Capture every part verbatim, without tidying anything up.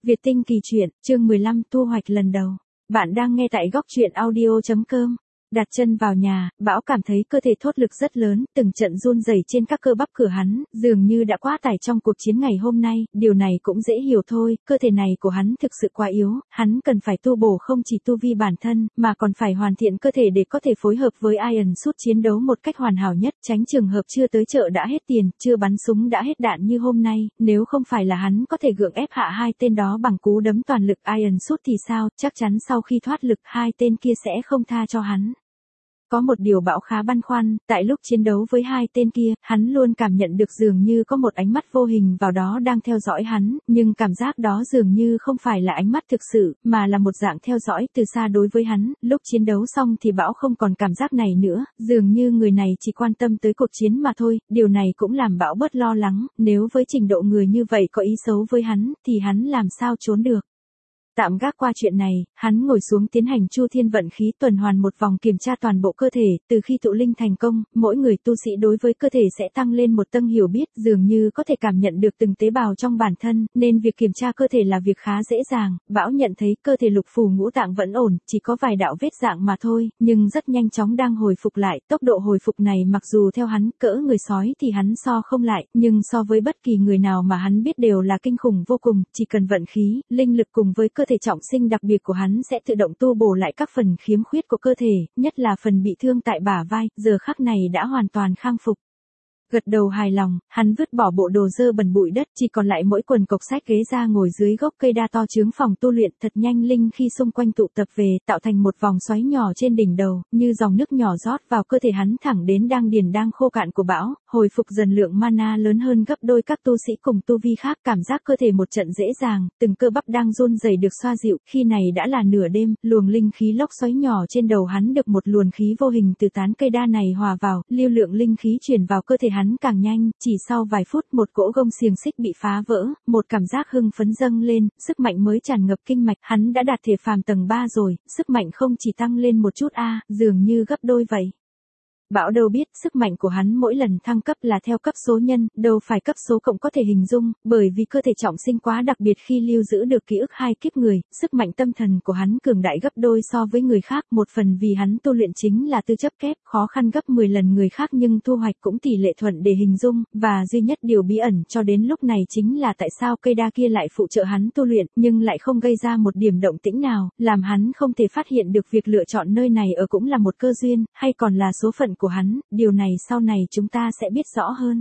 Việt Tinh Kỳ Truyện, chương mười lăm thu hoạch lần đầu. Bạn đang nghe tại góc truyện audio chấm com. Đặt chân vào nhà, Bão cảm thấy cơ thể thốt lực rất lớn, từng trận run rẩy trên các cơ bắp cửa hắn, dường như đã quá tải trong cuộc chiến ngày hôm nay, điều này cũng dễ hiểu thôi, cơ thể này của hắn thực sự quá yếu, hắn cần phải tu bổ không chỉ tu vi bản thân, mà còn phải hoàn thiện cơ thể để có thể phối hợp với Iron Suit chiến đấu một cách hoàn hảo nhất, tránh trường hợp chưa tới chợ đã hết tiền, chưa bắn súng đã hết đạn như hôm nay, nếu không phải là hắn có thể gượng ép hạ hai tên đó bằng cú đấm toàn lực Iron Suit thì sao, chắc chắn sau khi thoát lực hai tên kia sẽ không tha cho hắn. Có một điều Bão khá băn khoăn, tại lúc chiến đấu với hai tên kia, hắn luôn cảm nhận được dường như có một ánh mắt vô hình vào đó đang theo dõi hắn, nhưng cảm giác đó dường như không phải là ánh mắt thực sự, mà là một dạng theo dõi từ xa đối với hắn. Lúc chiến đấu xong thì Bão không còn cảm giác này nữa, dường như người này chỉ quan tâm tới cuộc chiến mà thôi, điều này cũng làm Bão bớt lo lắng, nếu với trình độ người như vậy có ý xấu với hắn, thì hắn làm sao trốn được. Tạm gác qua chuyện này, hắn ngồi xuống tiến hành chu thiên vận khí tuần hoàn một vòng kiểm tra toàn bộ cơ thể, từ khi tụ linh thành công, mỗi người tu sĩ đối với cơ thể sẽ tăng lên một tầng hiểu biết, dường như có thể cảm nhận được từng tế bào trong bản thân, nên việc kiểm tra cơ thể là việc khá dễ dàng. Bão nhận thấy cơ thể lục phủ ngũ tạng vẫn ổn, chỉ có vài đạo vết rạng mà thôi, nhưng rất nhanh chóng đang hồi phục lại, tốc độ hồi phục này mặc dù theo hắn cỡ người sói thì hắn so không lại, nhưng so với bất kỳ người nào mà hắn biết đều là kinh khủng vô cùng, chỉ cần vận khí, linh lực cùng với cơ thể trọng sinh đặc biệt của hắn sẽ tự động tu bổ lại các phần khiếm khuyết của cơ thể, nhất là phần bị thương tại bả vai, giờ khắc này đã hoàn toàn khang phục. Gật đầu hài lòng, hắn vứt bỏ bộ đồ dơ bẩn bụi đất, chỉ còn lại mỗi quần cộc sách ghế ra ngồi dưới gốc cây đa to chướng phòng tu luyện, thật nhanh linh khi xung quanh tụ tập về, tạo thành một vòng xoáy nhỏ trên đỉnh đầu, như dòng nước nhỏ rót vào cơ thể hắn thẳng đến đan điền đang khô cạn của Bão, hồi phục dần lượng mana lớn hơn gấp đôi các tu sĩ cùng tu vi khác, cảm giác cơ thể một trận dễ dàng, từng cơ bắp đang run rẩy được xoa dịu, khi này đã là nửa đêm, luồng linh khí lốc xoáy nhỏ trên đầu hắn được một luồng khí vô hình từ tán cây đa này hòa vào, lưu lượng linh khí truyền vào cơ thể hắn càng nhanh, chỉ sau vài phút một cỗ gông xiềng xích bị phá vỡ, một cảm giác hưng phấn dâng lên, sức mạnh mới tràn ngập kinh mạch, hắn đã đạt thể phàm tầng ba rồi, sức mạnh không chỉ tăng lên một chút a, à, dường như gấp đôi vậy. Bão đâu biết, sức mạnh của hắn mỗi lần thăng cấp là theo cấp số nhân, đâu phải cấp số cộng có thể hình dung, bởi vì cơ thể trọng sinh quá đặc biệt khi lưu giữ được ký ức hai kiếp người, sức mạnh tâm thần của hắn cường đại gấp đôi so với người khác, một phần vì hắn tu luyện chính là tư chấp kép, khó khăn gấp mười lần người khác nhưng thu hoạch cũng tỷ lệ thuận để hình dung, và duy nhất điều bí ẩn cho đến lúc này chính là tại sao cây đa kia lại phụ trợ hắn tu luyện, nhưng lại không gây ra một điểm động tĩnh nào, làm hắn không thể phát hiện được việc lựa chọn nơi này ở cũng là một cơ duyên, hay còn là số phận của hắn, điều này sau này chúng ta sẽ biết rõ hơn.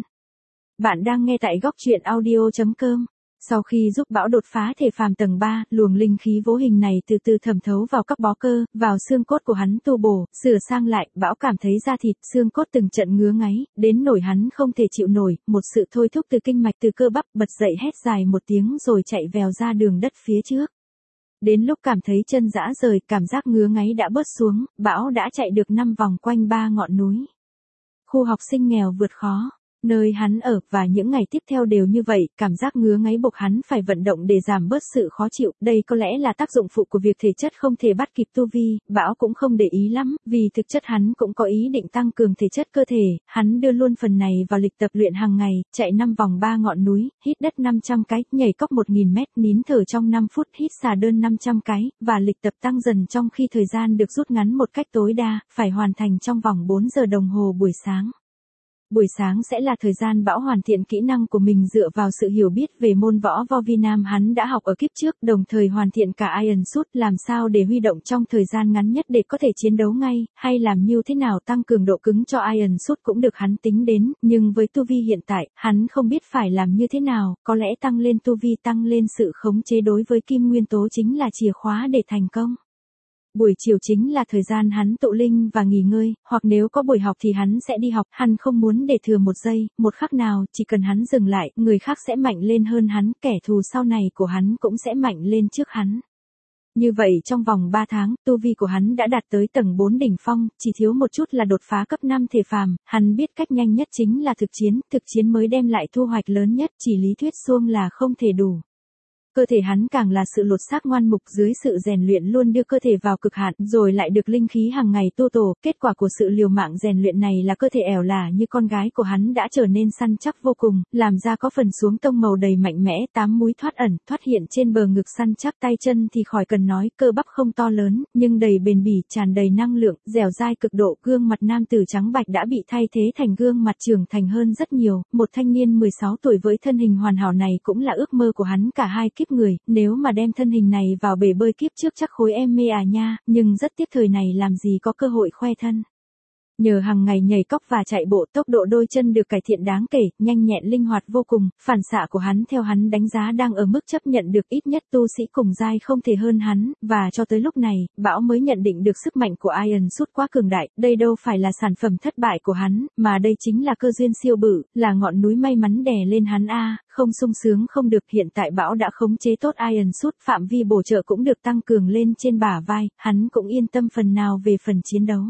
Bạn đang nghe tại góc truyện audio chấm com. Sau khi giúp Bão đột phá thể phàm tầng ba, luồng linh khí vô hình này từ từ thẩm thấu vào các bó cơ, vào xương cốt của hắn tu bổ, sửa sang lại, Bão cảm thấy da thịt, xương cốt từng trận ngứa ngáy, đến nổi hắn không thể chịu nổi, một sự thôi thúc từ kinh mạch từ cơ bắp, bật dậy hét dài một tiếng rồi chạy vèo ra đường đất phía trước. Đến lúc cảm thấy chân rã rời, cảm giác ngứa ngáy đã bớt xuống, Bão đã chạy được năm vòng quanh ba ngọn núi. Khu học sinh nghèo vượt khó, nơi hắn ở, và những ngày tiếp theo đều như vậy, cảm giác ngứa ngáy buộc hắn phải vận động để giảm bớt sự khó chịu, đây có lẽ là tác dụng phụ của việc thể chất không thể bắt kịp tu vi, Bão cũng không để ý lắm, vì thực chất hắn cũng có ý định tăng cường thể chất cơ thể, hắn đưa luôn phần này vào lịch tập luyện hàng ngày, chạy năm vòng ba ngọn núi, hít đất năm trăm cái, nhảy cốc một nghìn mét, nín thở trong năm phút, hít xà đơn năm trăm cái, và lịch tập tăng dần trong khi thời gian được rút ngắn một cách tối đa, phải hoàn thành trong vòng bốn giờ đồng hồ buổi sáng. Buổi sáng sẽ là thời gian Bão hoàn thiện kỹ năng của mình dựa vào sự hiểu biết về môn võ vo vi nam hắn đã học ở kiếp trước, đồng thời hoàn thiện cả Iron Suit, làm sao để huy động trong thời gian ngắn nhất để có thể chiến đấu ngay, hay làm như thế nào tăng cường độ cứng cho Iron Suit cũng được hắn tính đến, nhưng với tu vi hiện tại, hắn không biết phải làm như thế nào, có lẽ tăng lên tu vi, tăng lên sự khống chế đối với kim nguyên tố chính là chìa khóa để thành công. Buổi chiều chính là thời gian hắn tụ linh và nghỉ ngơi, hoặc nếu có buổi học thì hắn sẽ đi học, hắn không muốn để thừa một giây, một khắc nào, chỉ cần hắn dừng lại, người khác sẽ mạnh lên hơn hắn, kẻ thù sau này của hắn cũng sẽ mạnh lên trước hắn. Như vậy trong vòng ba tháng, tu vi của hắn đã đạt tới tầng bốn đỉnh phong, chỉ thiếu một chút là đột phá cấp năm thể phàm, hắn biết cách nhanh nhất chính là thực chiến, thực chiến mới đem lại thu hoạch lớn nhất, chỉ lý thuyết suông là không thể đủ. Cơ thể hắn càng là sự lột xác ngoan mục, dưới sự rèn luyện luôn đưa cơ thể vào cực hạn, rồi lại được linh khí hàng ngày tu tổ, kết quả của sự liều mạng rèn luyện này là cơ thể ẻo lả như con gái của hắn đã trở nên săn chắc vô cùng, làm ra có phần xuống tông màu đầy mạnh mẽ, tám múi thoát ẩn, thoát hiện trên bờ ngực săn chắc, tay chân thì khỏi cần nói, cơ bắp không to lớn, nhưng đầy bền bỉ, tràn đầy năng lượng, dẻo dai cực độ, gương mặt nam tử trắng bạch đã bị thay thế thành gương mặt trưởng thành hơn rất nhiều, một thanh niên mười sáu tuổi với thân hình hoàn hảo này cũng là ước mơ của hắn cả hai kiếp người, nếu mà đem thân hình này vào bể bơi kiếp trước chắc khối em mê à nha, nhưng rất tiếc thời này làm gì có cơ hội khoe thân. Nhờ hàng ngày nhảy cóc và chạy bộ, tốc độ đôi chân được cải thiện đáng kể, nhanh nhẹn linh hoạt vô cùng, phản xạ của hắn theo hắn đánh giá đang ở mức chấp nhận được, ít nhất tu sĩ cùng giai không thể hơn hắn, và cho tới lúc này, Bão mới nhận định được sức mạnh của Iron Sút quá cường đại, đây đâu phải là sản phẩm thất bại của hắn, mà đây chính là cơ duyên siêu bự, là ngọn núi may mắn đè lên hắn a, không sung sướng không được, hiện tại Bão đã khống chế tốt Iron Sút, phạm vi bổ trợ cũng được tăng cường lên trên bả vai, hắn cũng yên tâm phần nào về phần chiến đấu.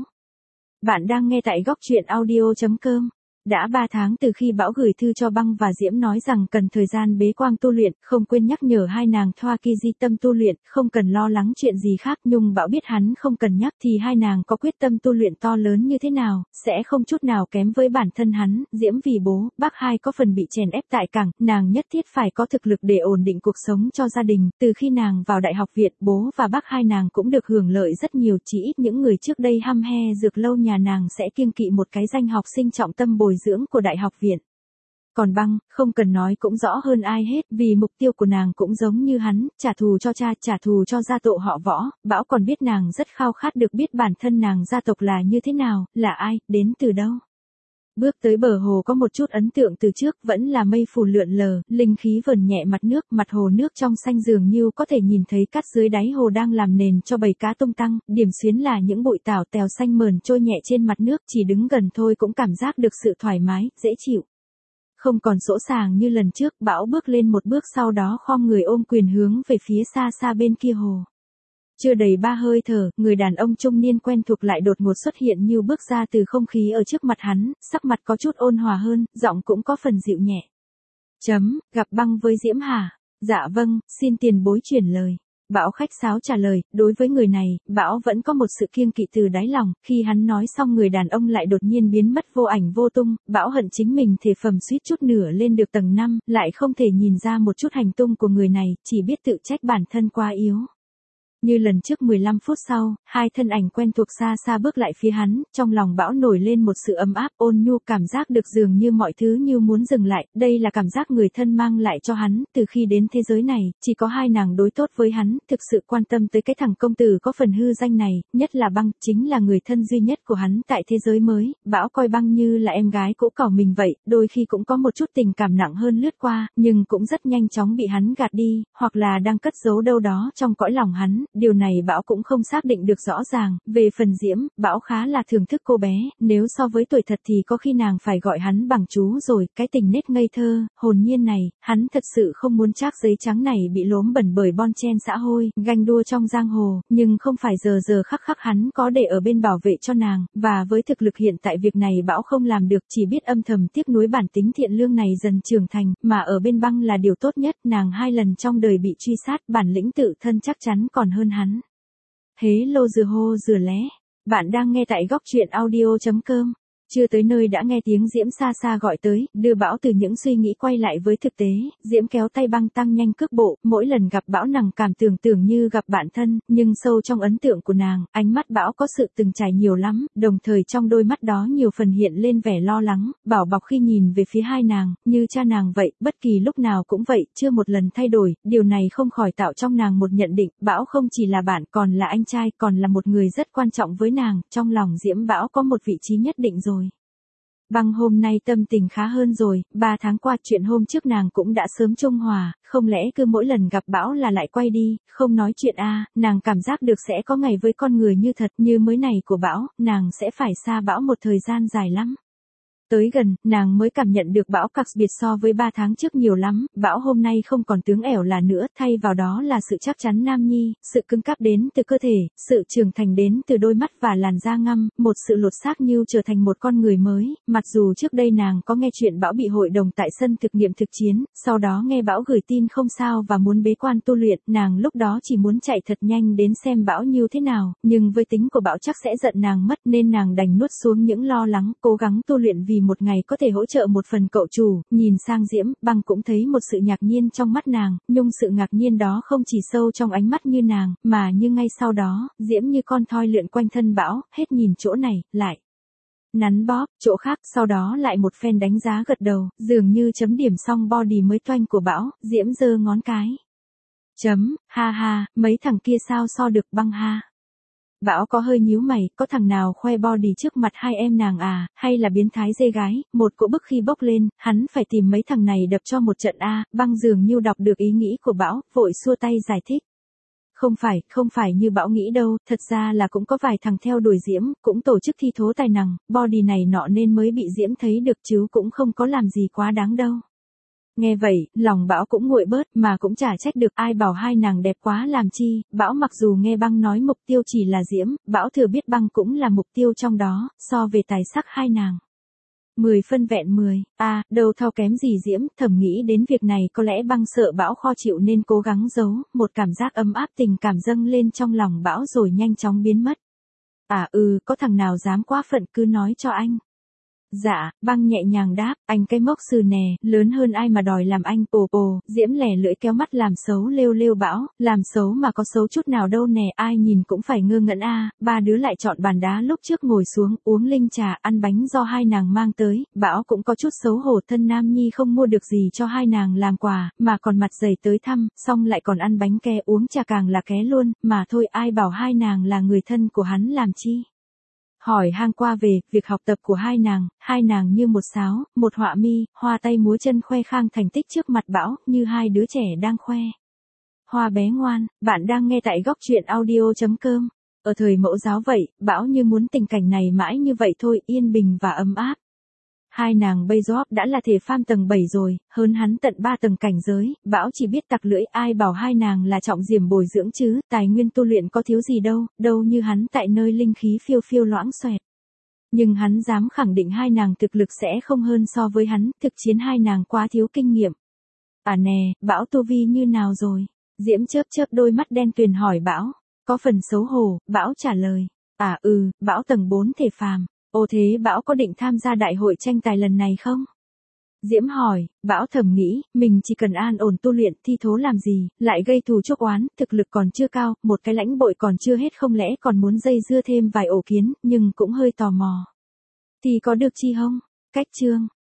Bạn đang nghe tại góc truyện audio.com. Đã ba tháng từ khi Bão gửi thư cho Băng và Diễm nói rằng cần thời gian bế quan tu luyện, không quên nhắc nhở hai nàng thoa ki di tâm tu luyện, không cần lo lắng chuyện gì khác, nhưng Bão biết hắn không cần nhắc thì hai nàng có quyết tâm tu luyện to lớn như thế nào, sẽ không chút nào kém với bản thân hắn. Diễm vì bố, bác hai có phần bị chèn ép tại cảng, nàng nhất thiết phải có thực lực để ổn định cuộc sống cho gia đình, từ khi nàng vào đại học viện, bố và bác hai nàng cũng được hưởng lợi rất nhiều, chỉ ít những người trước đây hăm he dược lâu nhà nàng sẽ kiêng kỵ một cái danh học sinh trọng tâm bồi dưỡng của đại học viện. Còn Băng, không cần nói cũng rõ hơn ai hết, vì mục tiêu của nàng cũng giống như hắn, trả thù cho cha, trả thù cho gia tộc họ Võ. Bão còn biết nàng rất khao khát được biết bản thân nàng gia tộc là như thế nào, là ai, đến từ đâu. Bước tới bờ hồ có một chút ấn tượng từ trước, vẫn là mây phủ lượn lờ, linh khí vờn nhẹ mặt nước, mặt hồ nước trong xanh dường như có thể nhìn thấy cát dưới đáy hồ đang làm nền cho bầy cá tung tăng, điểm xuyến là những bụi tảo tèo xanh mờn trôi nhẹ trên mặt nước, chỉ đứng gần thôi cũng cảm giác được sự thoải mái, dễ chịu. Không còn sỗ sàng như lần trước, Bão bước lên một bước sau đó khom người ôm quyền hướng về phía xa xa bên kia hồ. Chưa đầy ba hơi thở, người đàn ông trung niên quen thuộc lại đột ngột xuất hiện như bước ra từ không khí ở trước mặt hắn, sắc mặt có chút ôn hòa hơn, giọng cũng có phần dịu nhẹ. Chấm, gặp Băng với Diễm hả? Dạ vâng, xin tiền bối chuyển lời. Bão khách sáo trả lời, đối với người này, Bão vẫn có một sự kiêng kỵ từ đáy lòng, khi hắn nói xong người đàn ông lại đột nhiên biến mất vô ảnh vô tung, Bão hận chính mình thể phẩm suýt chút nửa lên được tầng năm, lại không thể nhìn ra một chút hành tung của người này, chỉ biết tự trách bản thân quá yếu. Như lần trước mười lăm phút sau, hai thân ảnh quen thuộc xa xa bước lại phía hắn, trong lòng Bão nổi lên một sự ấm áp, ôn nhu, cảm giác được dường như mọi thứ như muốn dừng lại, đây là cảm giác người thân mang lại cho hắn, từ khi đến thế giới này, chỉ có hai nàng đối tốt với hắn, thực sự quan tâm tới cái thằng công tử có phần hư danh này, nhất là Băng, chính là người thân duy nhất của hắn tại thế giới mới, Bão coi Băng như là em gái cũ cỏ mình vậy, đôi khi cũng có một chút tình cảm nặng hơn lướt qua, nhưng cũng rất nhanh chóng bị hắn gạt đi, hoặc là đang cất giấu đâu đó trong cõi lòng hắn. Điều này Bão cũng không xác định được rõ ràng, về phần Diễm, Bão khá là thưởng thức cô bé, nếu so với tuổi thật thì có khi nàng phải gọi hắn bằng chú rồi, cái tình nết ngây thơ, hồn nhiên này, hắn thật sự không muốn trác giấy trắng này bị lốm bẩn bởi bon chen xã hội, ganh đua trong giang hồ, nhưng không phải giờ giờ khắc khắc hắn có để ở bên bảo vệ cho nàng, và với thực lực hiện tại việc này Bão không làm được, chỉ biết âm thầm tiếc nuối bản tính thiện lương này dần trưởng thành, mà ở bên Băng là điều tốt nhất, nàng hai lần trong đời bị truy sát, bản lĩnh tự thân chắc chắn còn hơn hắn. Hế lô dừa hô dừa lé. Bạn đang nghe tại góc truyện audio.com. Chưa tới nơi đã nghe tiếng Diễm xa xa gọi tới, đưa Bão từ những suy nghĩ quay lại với thực tế, Diễm kéo tay Băng tăng nhanh cước bộ, mỗi lần gặp Bão nàng cảm tưởng tưởng như gặp bạn thân, nhưng sâu trong ấn tượng của nàng, ánh mắt Bão có sự từng trải nhiều lắm, đồng thời trong đôi mắt đó nhiều phần hiện lên vẻ lo lắng, bảo bọc khi nhìn về phía hai nàng, như cha nàng vậy, bất kỳ lúc nào cũng vậy, chưa một lần thay đổi, điều này không khỏi tạo trong nàng một nhận định, Bão không chỉ là bạn, còn là anh trai, còn là một người rất quan trọng với nàng, trong lòng Diễm Bão có một vị trí nhất định rồi. Băng hôm nay tâm tình khá hơn rồi, ba tháng qua chuyện hôm trước nàng cũng đã sớm trung hòa, không lẽ cứ mỗi lần gặp Bão là lại quay đi, không nói chuyện a, à, nàng cảm giác được sẽ có ngày với con người như thật như mới này của Bão, nàng sẽ phải xa Bão một thời gian dài lắm. Tới gần, nàng mới cảm nhận được Bão cặc biệt so với ba tháng trước nhiều lắm, Bão hôm nay không còn tướng ẻo là nữa, thay vào đó là sự chắc chắn nam nhi, sự cứng cáp đến từ cơ thể, sự trưởng thành đến từ đôi mắt và làn da ngăm, một sự lột xác như trở thành một con người mới, mặc dù trước đây nàng có nghe chuyện Bão bị hội đồng tại sân thực nghiệm thực chiến, sau đó nghe Bão gửi tin không sao và muốn bế quan tu luyện, nàng lúc đó chỉ muốn chạy thật nhanh đến xem Bão như thế nào, nhưng với tính của Bão chắc sẽ giận nàng mất nên nàng đành nuốt xuống những lo lắng, cố gắng tu luyện vì một ngày có thể hỗ trợ một phần cậu chủ, nhìn sang Diễm, Băng cũng thấy một sự ngạc nhiên trong mắt nàng, nhưng sự ngạc nhiên đó không chỉ sâu trong ánh mắt như nàng, mà như ngay sau đó, Diễm như con thoi lượn quanh thân Bão, hết nhìn chỗ này, lại nắn bóp, chỗ khác, sau đó lại một phen đánh giá gật đầu, dường như chấm điểm xong body mới toanh của Bão, Diễm giơ ngón cái. Chấm, ha ha, mấy thằng kia sao so được Băng ha. Bão có hơi nhíu mày, có thằng nào khoe body trước mặt hai em nàng à, hay là biến thái dê gái, một cỗ bức khi bốc lên, hắn phải tìm mấy thằng này đập cho một trận a. Băng dường như đọc được ý nghĩ của Bão, vội xua tay giải thích. Không phải, không phải như Bão nghĩ đâu, thật ra là cũng có vài thằng theo đuổi Diễm, cũng tổ chức thi thố tài năng, body này nọ nên mới bị Diễm thấy được chứ cũng không có làm gì quá đáng đâu. Nghe vậy, lòng Bão cũng nguội bớt, mà cũng chả trách được ai bảo hai nàng đẹp quá làm chi, Bão mặc dù nghe Băng nói mục tiêu chỉ là Diễm, Bão thừa biết Băng cũng là mục tiêu trong đó, so về tài sắc hai nàng. Mười phân vẹn mười, à, đâu thao kém gì Diễm, thầm nghĩ đến việc này có lẽ Băng sợ Bão khó chịu nên cố gắng giấu, một cảm giác ấm áp tình cảm dâng lên trong lòng Bão rồi nhanh chóng biến mất. À ừ, có thằng nào dám quá phận cứ nói cho anh. Dạ, Băng nhẹ nhàng đáp, anh cái mốc sư nè, lớn hơn ai mà đòi làm anh, ồ ồ, Diễm lẻ lưỡi kéo mắt làm xấu lêu lêu Bão, làm xấu mà có xấu chút nào đâu nè, ai nhìn cũng phải ngơ ngẩn a. Ba đứa lại chọn bàn đá lúc trước ngồi xuống, uống linh trà, ăn bánh do hai nàng mang tới, Bão cũng có chút xấu hổ thân nam nhi không mua được gì cho hai nàng làm quà, mà còn mặt dày tới thăm, xong lại còn ăn bánh ké uống trà càng là ké luôn, mà thôi ai bảo hai nàng là người thân của hắn làm chi. Hỏi han qua về, việc học tập của hai nàng, hai nàng như một sáo, một họa mi, hoa tay múa chân khoe khang thành tích trước mặt Bão, như hai đứa trẻ đang khoe. Hoa bé ngoan, bạn đang nghe tại góc truyện audio chấm com. Ở thời mẫu giáo vậy, Bão như muốn tình cảnh này mãi như vậy thôi, yên bình và ấm áp. Hai nàng bây giờ đã là thể phàm tầng bảy rồi, hơn hắn tận ba tầng cảnh giới, Bão chỉ biết tặc lưỡi ai bảo hai nàng là trọng diềm bồi dưỡng chứ, tài nguyên tu luyện có thiếu gì đâu, đâu như hắn tại nơi linh khí phiêu phiêu loãng xoẹt. Nhưng hắn dám khẳng định hai nàng thực lực sẽ không hơn so với hắn, thực chiến hai nàng quá thiếu kinh nghiệm. À nè, Bão tu vi như nào rồi? Diễm chớp chớp đôi mắt đen tuyền hỏi Bão, có phần xấu hổ, Bão trả lời, à ừ, Bão tầng bốn thể phàm. Ồ thế Bão có định tham gia đại hội tranh tài lần này không? Diễm hỏi, Bão thầm nghĩ, mình chỉ cần an ổn tu luyện thi thố làm gì, lại gây thù chuốc oán, thực lực còn chưa cao, một cái lãnh bội còn chưa hết không lẽ còn muốn dây dưa thêm vài ổ kiến, nhưng cũng hơi tò mò. Thì có được chi không? Cách chương.